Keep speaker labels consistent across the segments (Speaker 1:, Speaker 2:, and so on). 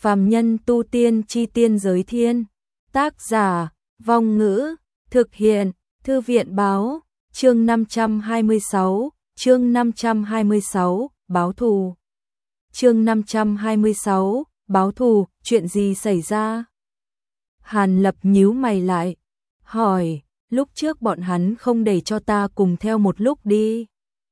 Speaker 1: Phàm nhân tu tiên chi tiên giới thiên. Tác giả, Vong Ngữ, thực hiện, Thư viện báo, chương 526, báo thù. Chương 526, báo thù, chuyện gì xảy ra? Hàn Lập nhíu mày lại, hỏi, lúc trước bọn hắn không để cho ta cùng theo một lúc đi.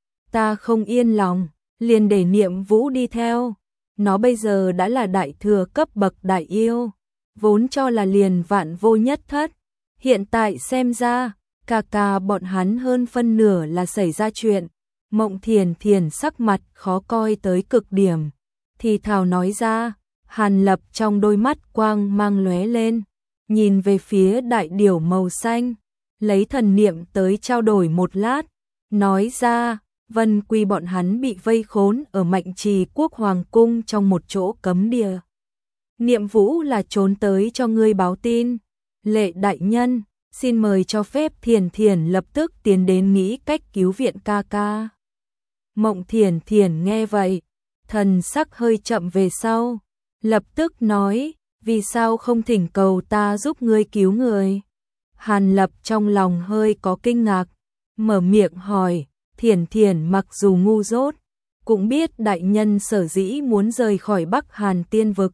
Speaker 1: Ta không yên lòng, liền để Niệm Vũ đi theo. Nó bây giờ đã là đại thừa cấp bậc đại yêu, vốn cho là liền vạn vô nhất thất. Hiện tại xem ra, ca bọn hắn hơn phân nửa là xảy ra chuyện. Mộng Thiền Thiền sắc mặt khó coi tới cực điểm, thì thào nói ra. Hàn Lập trong đôi mắt quang mang lóe lên, nhìn về phía đại điểu màu xanh, lấy thần niệm tới trao đổi một lát, nói ra, Vân Quy bọn hắn bị vây khốn ở Mạnh Trì Quốc Hoàng Cung trong một chỗ cấm địa. Niệm Vũ là trốn tới cho ngươi báo tin. Lệ đại nhân, xin mời cho phép Thiền Thiền lập tức tiến đến nghĩ cách cứu viện ca. Mộng Thiền Thiền nghe vậy, thần sắc hơi chậm về sau, lập tức nói, vì sao không thỉnh cầu ta giúp ngươi cứu người? Hàn Lập trong lòng hơi có kinh ngạc, mở miệng hỏi, Thiền Thiền mặc dù ngu dốt, cũng biết đại nhân sở dĩ muốn rời khỏi Bắc Hàn Tiên Vực.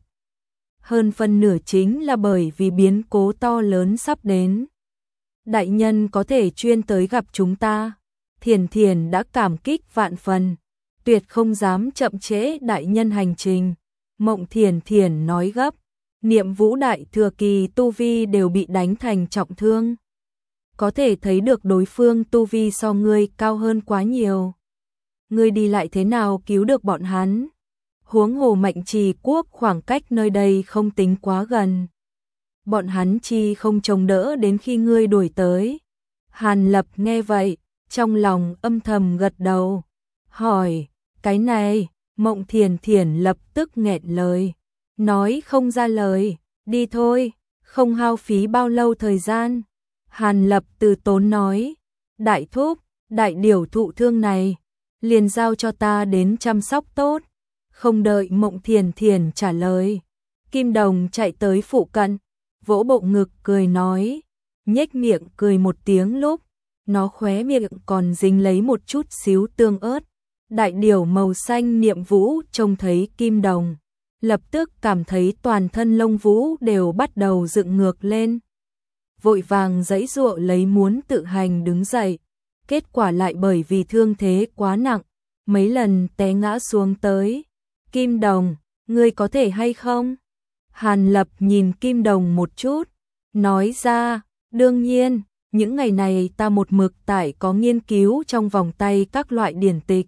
Speaker 1: Hơn phân nửa chính là bởi vì biến cố to lớn sắp đến. Đại nhân có thể chuyên tới gặp chúng ta. Thiền Thiền đã cảm kích vạn phần, tuyệt không dám chậm trễ đại nhân hành trình. Mộng Thiền Thiền nói gấp, Niệm Vũ đại thừa kỳ tu vi đều bị đánh thành trọng thương. Có thể thấy được đối phương tu vi so ngươi cao hơn quá nhiều. Ngươi đi lại thế nào cứu được bọn hắn? Huống hồ Mạnh Trì Quốc khoảng cách nơi đây không tính quá gần. Bọn hắn chi không chống đỡ đến khi ngươi đuổi tới. Hàn Lập nghe vậy, trong lòng âm thầm gật đầu, hỏi, cái này? Mộng Thiền Thiền lập tức nghẹn lời, nói không ra lời, đi thôi, không hao phí bao lâu thời gian. Hàn Lập từ tốn nói, đại thúc, đại điểu thụ thương này, liền giao cho ta đến chăm sóc tốt. Không đợi Mộng Thiền Thiền trả lời, Kim Đồng chạy tới phụ cận, vỗ bộ ngực cười nói, nhếch miệng cười một tiếng lúc, nó khóe miệng còn dính lấy một chút xíu tương ớt. Đại điểu màu xanh Niệm Vũ trông thấy Kim Đồng, lập tức cảm thấy toàn thân lông vũ đều bắt đầu dựng ngược lên. Vội vàng giãy giụa lấy muốn tự hành đứng dậy, kết quả lại bởi vì thương thế quá nặng, mấy lần té ngã xuống tới. Kim Đồng, ngươi có thể hay không? Hàn Lập nhìn Kim Đồng một chút, nói ra, đương nhiên, những ngày này ta một mực tại có nghiên cứu trong vòng tay các loại điển tịch.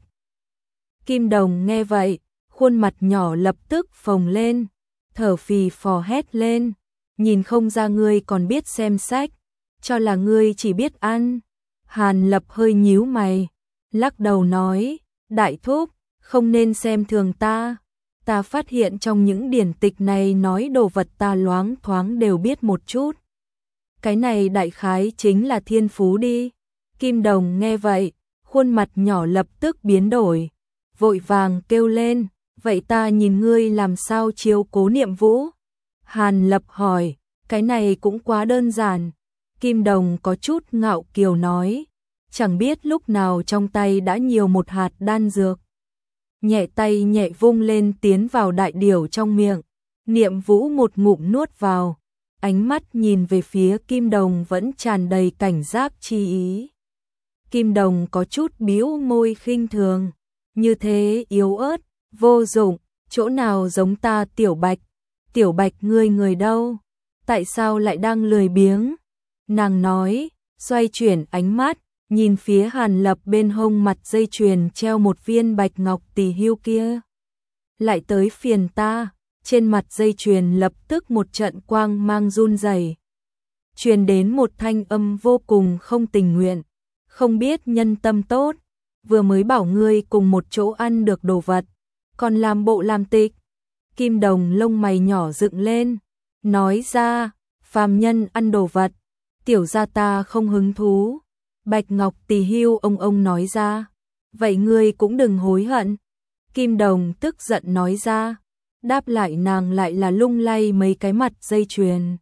Speaker 1: Kim Đồng nghe vậy, khuôn mặt nhỏ lập tức phồng lên, thở phì phò hét lên, nhìn không ra ngươi còn biết xem sách, cho là ngươi chỉ biết ăn. Hàn Lập hơi nhíu mày, lắc đầu nói, đại thúc, không nên xem thường ta. Ta phát hiện trong những điển tịch này nói đồ vật ta loáng thoáng đều biết một chút. Cái này đại khái chính là thiên phú đi. Kim Đồng nghe vậy, khuôn mặt nhỏ lập tức biến đổi, vội vàng kêu lên, vậy ta nhìn ngươi làm sao chiếu cố Niệm Vũ? Hàn Lập hỏi, cái này cũng quá đơn giản. Kim Đồng có chút ngạo kiều nói, chẳng biết lúc nào trong tay đã nhiều một hạt đan dược. Nhẹ tay nhẹ vung lên tiến vào đại điểu trong miệng. Niệm Vũ một ngụm nuốt vào, ánh mắt nhìn về phía Kim Đồng vẫn tràn đầy cảnh giác chi ý. Kim Đồng có chút bĩu môi khinh thường, như thế yếu ớt, vô dụng, chỗ nào giống ta Tiểu Bạch. Tiểu Bạch ngươi người đâu? Tại sao lại đang lười biếng? Nàng nói, xoay chuyển ánh mắt, nhìn phía Hàn Lập bên hông mặt dây chuyền treo một viên bạch ngọc tỳ hưu kia. Lại tới phiền ta, trên mặt dây chuyền lập tức một trận quang mang run rẩy, truyền đến một thanh âm vô cùng không tình nguyện, không biết nhân tâm tốt, vừa mới bảo ngươi cùng một chỗ ăn được đồ vật, còn làm bộ làm tịch. Kim Đồng lông mày nhỏ dựng lên, nói ra, phàm nhân ăn đồ vật, tiểu gia ta không hứng thú. Bạch Ngọc Tỳ Hưu ông nói ra, vậy ngươi cũng đừng hối hận. Kim Đồng tức giận nói ra, đáp lại nàng lại là lung lay mấy cái mặt dây chuyền.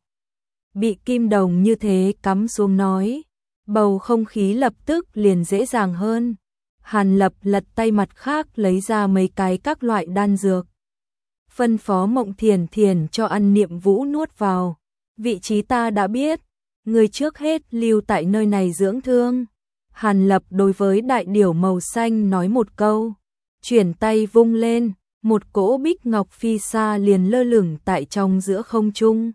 Speaker 1: Bị kim đồng như thế cắm xuống nói, bầu không khí lập tức liền dễ dàng hơn. Hàn Lập lật tay mặt khác lấy ra mấy cái các loại đan dược. Phân phó Mộng Thiền Thiền cho ăn Niệm Vũ nuốt vào. Vị trí ta đã biết, người trước hết lưu tại nơi này dưỡng thương. Hàn Lập đối với đại điểu màu xanh nói một câu, chuyển tay vung lên, một cỗ bích ngọc phi sa liền lơ lửng tại trong giữa không trung.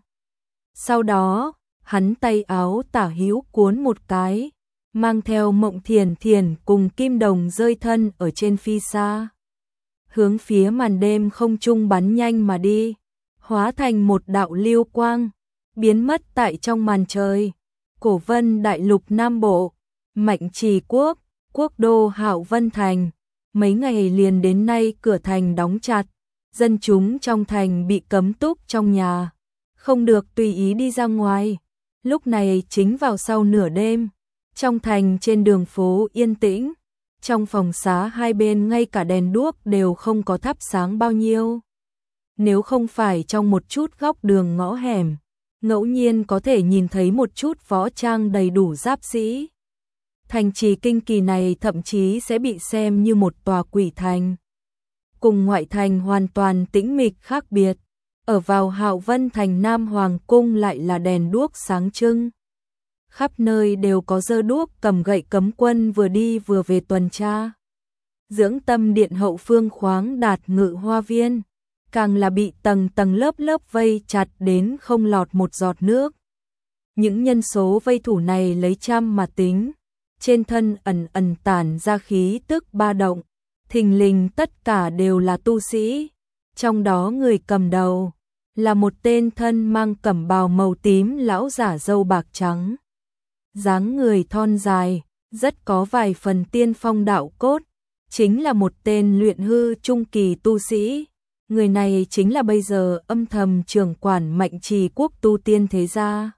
Speaker 1: Sau đó, hắn tay áo tả hữu cuốn một cái, mang theo Mộng Thiền Thiền cùng kim đồng rơi thân ở trên phi sa. Hướng phía màn đêm không trung bắn nhanh mà đi, hóa thành một đạo lưu quang, biến mất tại trong màn trời. Cổ Vân đại lục Nam Bộ, Mạnh Trì Quốc, quốc đô Hạo Vân Thành. Mấy ngày liền đến nay cửa thành đóng chặt, dân chúng trong thành bị cấm túc trong nhà, không được tùy ý đi ra ngoài. Lúc này chính vào sau nửa đêm, trong thành trên đường phố yên tĩnh, trong phòng xá hai bên ngay cả đèn đuốc đều không có thắp sáng bao nhiêu. Nếu không phải trong một chút góc đường ngõ hẻm, ngẫu nhiên có thể nhìn thấy một chút võ trang đầy đủ giáp sĩ. Thành trì kinh kỳ này thậm chí sẽ bị xem như một tòa quỷ thành. Cùng ngoại thành hoàn toàn tĩnh mịch khác biệt, ở vào Hạo Vân Thành Nam Hoàng Cung lại là đèn đuốc sáng trưng. Khắp nơi đều có dơ đuốc cầm gậy cấm quân vừa đi vừa về tuần tra. Dưỡng Tâm Điện hậu phương khoáng đạt Ngự Hoa Viên, càng là bị tầng tầng lớp lớp vây chặt đến không lọt một giọt nước. Những nhân số vây thủ này lấy trăm mà tính, trên thân ẩn ẩn tản ra khí tức ba động, thình lình tất cả đều là tu sĩ. Trong đó người cầm đầu là một tên thân mang cẩm bào màu tím lão giả râu bạc trắng. Dáng người thon dài, rất có vài phần tiên phong đạo cốt, chính là một tên luyện hư trung kỳ tu sĩ. Người này chính là bây giờ âm thầm trưởng quản Mạnh Trì Quốc tu tiên thế gia.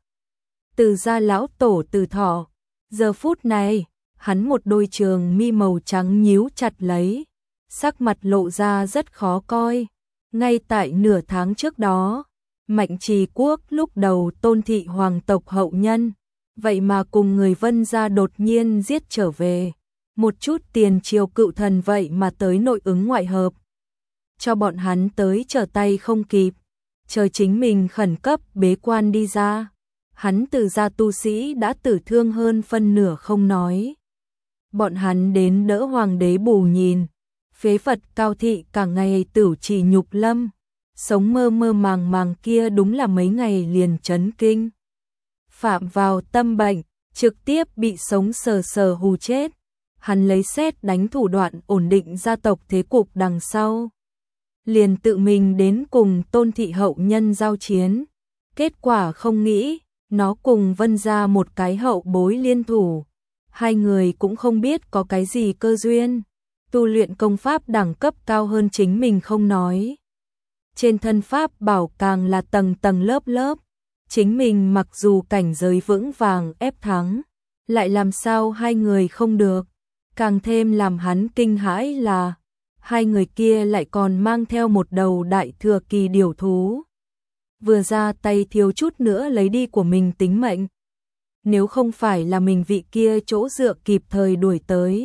Speaker 1: Từ gia lão tổ Từ Thọ, giờ phút này, hắn một đôi trường mi màu trắng nhíu chặt lấy, sắc mặt lộ ra rất khó coi. Ngay tại nửa tháng trước đó, Mạnh Trì Quốc lúc đầu tôn thị hoàng tộc hậu nhân, vậy mà cùng người Vân gia đột nhiên giết trở về. Một chút tiền triều cựu thần vậy mà tới nội ứng ngoại hợp, cho bọn hắn tới trở tay không kịp, chờ chính mình khẩn cấp bế quan đi ra. Hắn Từ gia tu sĩ đã tử thương hơn phân nửa không nói. Bọn hắn đến đỡ hoàng đế bù nhìn, phế vật Cao thị cả ngày tửu trì nhục lâm, sống mơ mơ màng màng kia đúng là mấy ngày liền chấn kinh. Phạm vào tâm bệnh, trực tiếp bị sống sờ sờ hù chết. Hắn lấy sét đánh thủ đoạn ổn định gia tộc thế cục đằng sau, liền tự mình đến cùng tôn thị hậu nhân giao chiến. Kết quả không nghĩ, nó cùng Vân gia một cái hậu bối liên thủ. Hai người cũng không biết có cái gì cơ duyên, tu luyện công pháp đẳng cấp cao hơn chính mình không nói, trên thân pháp bảo càng là tầng tầng lớp lớp. Chính mình mặc dù cảnh giới vững vàng ép thắng, lại làm sao hai người không được. Càng thêm làm hắn kinh hãi là hai người kia lại còn mang theo một đầu đại thừa kỳ điểu thú. Vừa ra tay thiếu chút nữa lấy đi của mình tính mệnh. Nếu không phải là mình vị kia chỗ dựa kịp thời đuổi tới,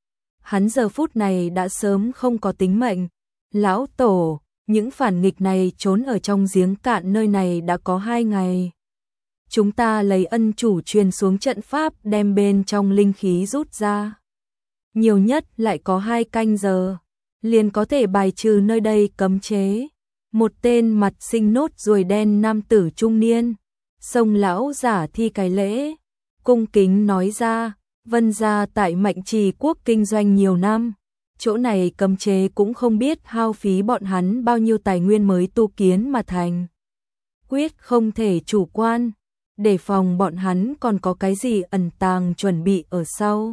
Speaker 1: hắn giờ phút này đã sớm không có tính mệnh. Lão tổ, những phản nghịch này trốn ở trong giếng cạn nơi này đã có 2 ngày. Chúng ta lấy ân chủ truyền xuống trận pháp đem bên trong linh khí rút ra. Nhiều nhất lại có 2 canh giờ, liền có thể bài trừ nơi đây cấm chế. Một tên mặt sinh nốt ruồi đen nam tử trung niên, xông lão giả thi cái lễ, cung kính nói ra, Vân gia tại Mạnh Trì Quốc kinh doanh nhiều năm, chỗ này cấm chế cũng không biết hao phí bọn hắn bao nhiêu tài nguyên mới tu kiến mà thành. Quyết không thể chủ quan, để phòng bọn hắn còn có cái gì ẩn tàng chuẩn bị ở sau.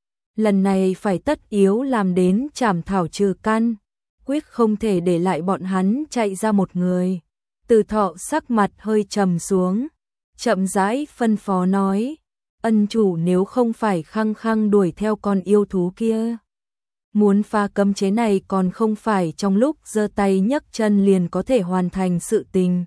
Speaker 1: Lần này phải tất yếu làm đến trảm thảo trừ căn, quyết không thể để lại bọn hắn chạy ra một người. Từ Thọ sắc mặt hơi trầm xuống, chậm rãi phân phó nói, ân chủ nếu không phải khăng khăng đuổi theo con yêu thú kia, muốn phá cấm chế này còn không phải trong lúc giơ tay nhấc chân liền có thể hoàn thành sự tình.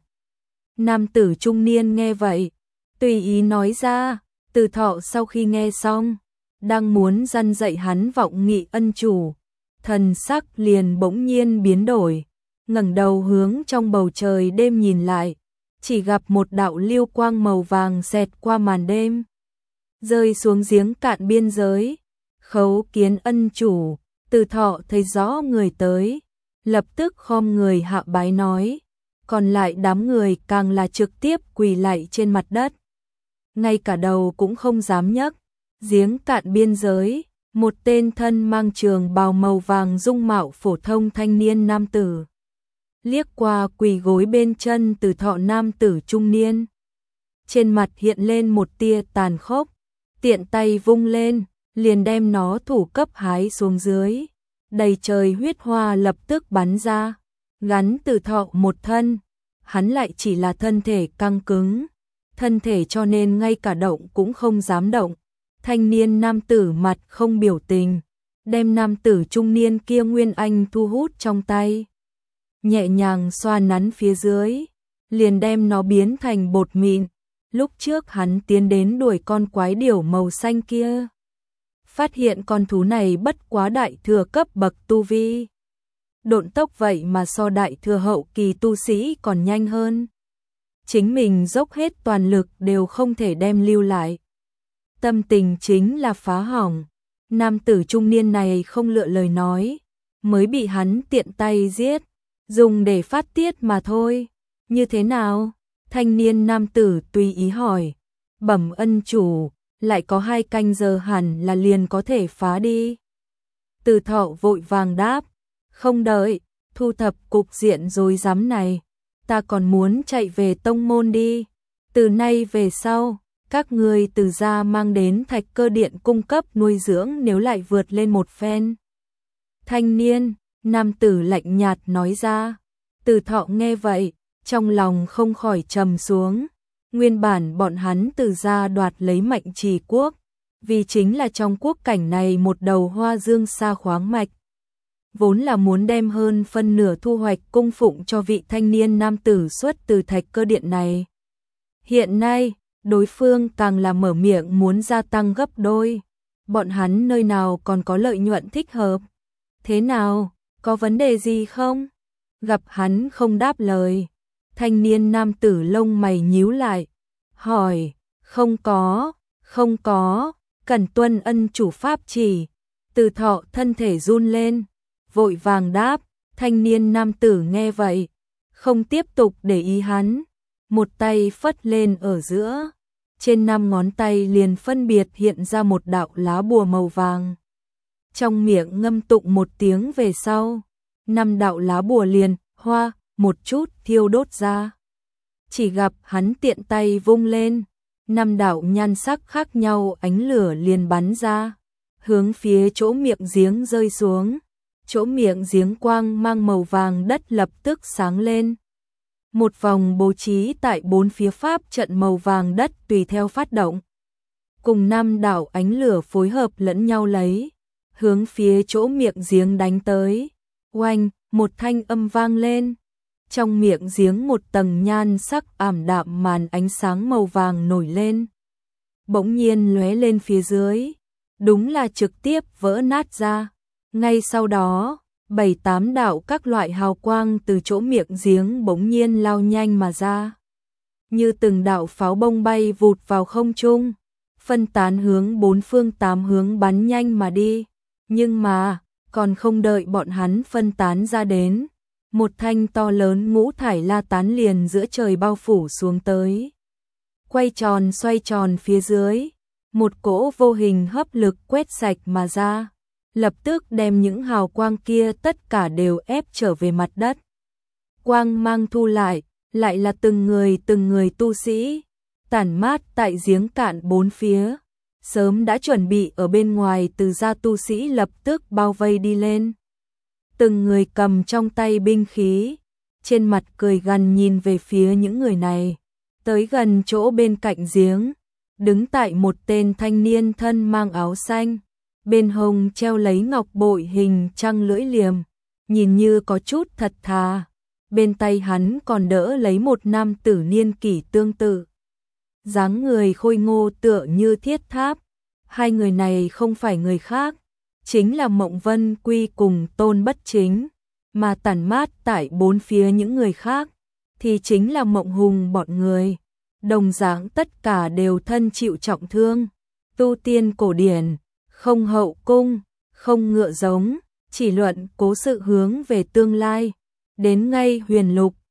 Speaker 1: Nam tử trung niên nghe vậy, tùy ý nói ra. Từ Thọ sau khi nghe xong, đang muốn răn dạy hắn vọng nghị ân chủ, thần sắc liền bỗng nhiên biến đổi, ngẩng đầu hướng trong bầu trời đêm nhìn lại, chỉ gặp một đạo lưu quang màu vàng xẹt qua màn đêm, rơi xuống giếng cạn biên giới. Khấu kiến ân chủ. Từ Thọ thấy rõ người tới, lập tức khom người hạ bái nói, còn lại đám người càng là trực tiếp quỳ lạy trên mặt đất, ngay cả đầu cũng không dám nhấc. Giếng cạn biên giới, một tên thân mang trường bào màu vàng dung mạo phổ thông thanh niên nam tử, liếc qua quỳ gối bên chân Từ Thọ nam tử trung niên, trên mặt hiện lên một tia tàn khốc, tiện tay vung lên, liền đem nó thủ cấp hái xuống dưới, đầy trời huyết hoa lập tức bắn ra, gắn Từ Thọ một thân. Hắn lại chỉ là thân thể căng cứng, thân thể cho nên ngay cả động cũng không dám động. Thanh niên nam tử mặt không biểu tình, đem nam tử trung niên kia nguyên anh thu hút trong tay, nhẹ nhàng xoa nắn phía dưới, liền đem nó biến thành bột mịn. Lúc trước hắn tiến đến đuổi con quái điểu màu xanh kia, phát hiện con thú này bất quá đại thừa cấp bậc tu vi, độn tốc vậy mà so đại thừa hậu kỳ tu sĩ còn nhanh hơn. Chính mình dốc hết toàn lực đều không thể đem lưu lại. Tâm tình chính là phá hỏng. Nam tử trung niên này không lựa lời nói, mới bị hắn tiện tay giết, dùng để phát tiết mà thôi. Như thế nào? Thanh niên nam tử tùy ý hỏi. Bẩm ân chủ, lại có 2 canh giờ hẳn là liền có thể phá đi. Từ Thọ vội vàng đáp, không đợi, thu thập cục diện rối rắm này, ta còn muốn chạy về tông môn đi. Từ nay về sau, các ngươi Từ gia mang đến Thạch Cơ Điện cung cấp nuôi dưỡng nếu lại vượt lên một phen. Thanh niên, nam tử lạnh nhạt nói ra. Từ Thọ nghe vậy, trong lòng không khỏi trầm xuống. Nguyên bản bọn hắn Từ gia đoạt lấy Mạnh Trì quốc, vì chính là trong quốc cảnh này một đầu hoa dương sa khoáng mạch, vốn là muốn đem hơn phân nửa thu hoạch cung phụng cho vị thanh niên nam tử xuất từ Thạch Cơ Điện này. Hiện nay, đối phương càng là mở miệng muốn gia tăng gấp đôi, bọn hắn nơi nào còn có lợi nhuận thích hợp. Thế nào, có vấn đề gì không? Gặp hắn không đáp lời, thanh niên nam tử lông mày nhíu lại, hỏi, không có, cần tuân ân chủ pháp chỉ. Từ Thọ thân thể run lên, vội vàng đáp. Thanh niên nam tử nghe vậy, không tiếp tục để ý hắn, một tay phất lên ở giữa, trên 5 ngón tay liền phân biệt hiện ra một đạo lá bùa màu vàng. Trong miệng ngâm tụng một tiếng về sau, 5 đạo lá bùa liền hoa một chút thiêu đốt ra. Chỉ gặp hắn tiện tay vung lên, 5 đạo nhan sắc khác nhau ánh lửa liền bắn ra, hướng phía chỗ miệng giếng rơi xuống. Chỗ miệng giếng quang mang màu vàng đất lập tức sáng lên. Một vòng bố trí tại 4 phía pháp trận màu vàng đất tùy theo phát động. Cùng 5 đạo ánh lửa phối hợp lẫn nhau lấy, hướng phía chỗ miệng giếng đánh tới. Oanh, một thanh âm vang lên. Trong miệng giếng một tầng nhan sắc ảm đạm màn ánh sáng màu vàng nổi lên. Bỗng nhiên lóe lên phía dưới, đúng là trực tiếp vỡ nát ra. Ngay sau đó, 7-8 đạo các loại hào quang từ chỗ miệng giếng bỗng nhiên lao nhanh mà ra. Như từng đạo pháo bông bay vụt vào không trung, phân tán hướng 4 phương 8 hướng bắn nhanh mà đi. Nhưng mà, còn không đợi bọn hắn phân tán ra đến, một thanh to lớn ngũ thải la tán liền giữa trời bao phủ xuống tới. Quay tròn xoay tròn phía dưới, một cỗ vô hình hấp lực quét sạch mà ra, lập tức đem những hào quang kia tất cả đều ép trở về mặt đất. Quang mang thu lại là từng người tu sĩ, tản mát tại giếng cạn 4 phía. Sớm đã chuẩn bị ở bên ngoài Từ gia tu sĩ lập tức bao vây đi lên. Từng người cầm trong tay binh khí, trên mặt cười gằn nhìn về phía những người này. Tới gần chỗ bên cạnh giếng, đứng tại một tên thanh niên thân mang áo xanh, bên hông treo lấy ngọc bội hình trăng lưỡi liềm, nhìn như có chút thật thà. Bên tay hắn còn đỡ lấy một nam tử niên kỷ tương tự, dáng người khôi ngô tựa như thiết tháp. Hai người này không phải người khác, chính là Mộng Vân Quy cùng Tôn Bất Chính, mà tản mát tại bốn phía những người khác thì chính là Mộng Hùng bọn người. Đồng dạng tất cả đều thân chịu trọng thương, tu tiên cổ điển, không hậu cung, không ngựa giống, chỉ luận cố sự hướng về tương lai. Đến ngay Huyền Lục,